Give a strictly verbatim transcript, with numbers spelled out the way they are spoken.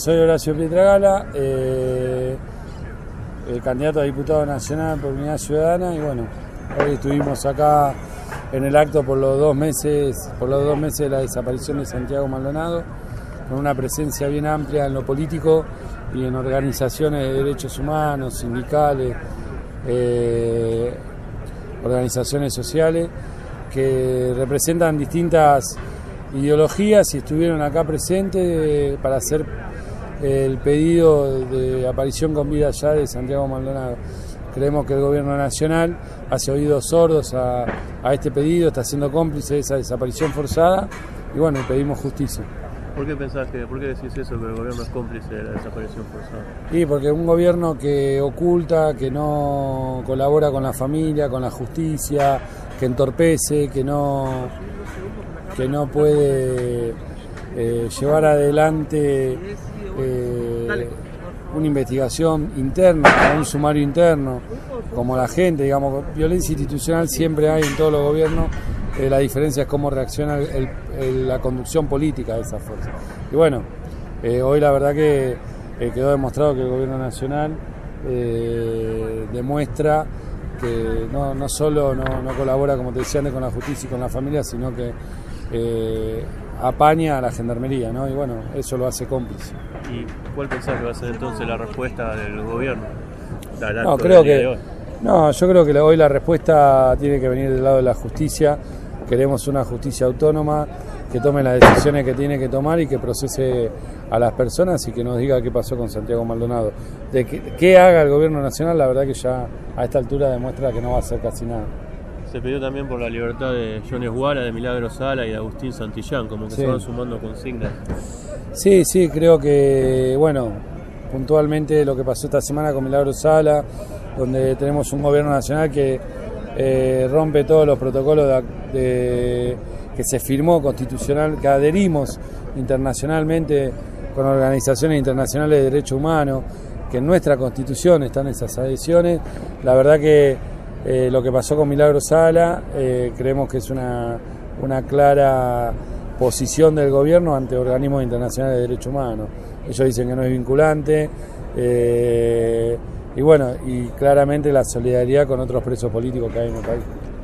soy Horacio Pietragala, eh, el candidato a diputado nacional por Unidad Ciudadana, y bueno, hoy estuvimos acá en el acto por los dos meses, por los dos meses de la desaparición de Santiago Maldonado, con una presencia bien amplia en lo político y en organizaciones de derechos humanos, sindicales, eh, organizaciones sociales, que representan distintas ideologías y estuvieron acá presentes para hacer el pedido de aparición con vida ya de Santiago Maldonado. Creemos que el gobierno nacional hace oídos sordos a, a este pedido, está siendo cómplice de esa desaparición forzada y bueno, pedimos justicia. ¿Por qué pensás que, por qué decís eso, que el gobierno es cómplice de la desaparición forzada? Sí, porque un gobierno que oculta, que no colabora con la familia, con la justicia, que entorpece, que no, que no puede eh, llevar adelante eh, una investigación interna, un sumario interno, como la gente, digamos, violencia institucional siempre hay en todos los gobiernos. Eh, la diferencia es cómo reacciona el, el, la conducción política de esa fuerza. Y bueno, eh, hoy la verdad que eh, quedó demostrado que el gobierno nacional eh, demuestra que no, no solo no, no colabora, como te decía antes, con la justicia y con la familia, sino que eh, apaña a la gendarmería, ¿no? Y bueno, eso lo hace cómplice. ¿Y cuál pensás que va a ser entonces la respuesta del gobierno? No, creo que, no, yo creo que hoy la respuesta tiene que venir del lado de la justicia. Queremos una justicia autónoma que tome las decisiones que tiene que tomar y que procese a las personas y que nos diga qué pasó con Santiago Maldonado. De que, qué haga el gobierno nacional, la verdad que ya a esta altura demuestra que no va a hacer casi nada. Se pidió también por la libertad de Jones Guara, de Milagro Sala y de Agustín Santillán, como que sí. Se van sumando consignas. Sí, sí, creo que, bueno, puntualmente lo que pasó esta semana con Milagro Sala, donde tenemos un gobierno nacional que eh, rompe todos los protocolos de, de, que se firmó constitucional, que adherimos internacionalmente con organizaciones internacionales de derechos humanos, que en nuestra constitución están esas adhesiones. La verdad que eh, lo que pasó con Milagro Sala eh, creemos que es una, una clara posición del gobierno ante organismos internacionales de derechos humanos. Ellos dicen que no es vinculante, eh, y bueno, y claramente la solidaridad con otros presos políticos que hay en el país.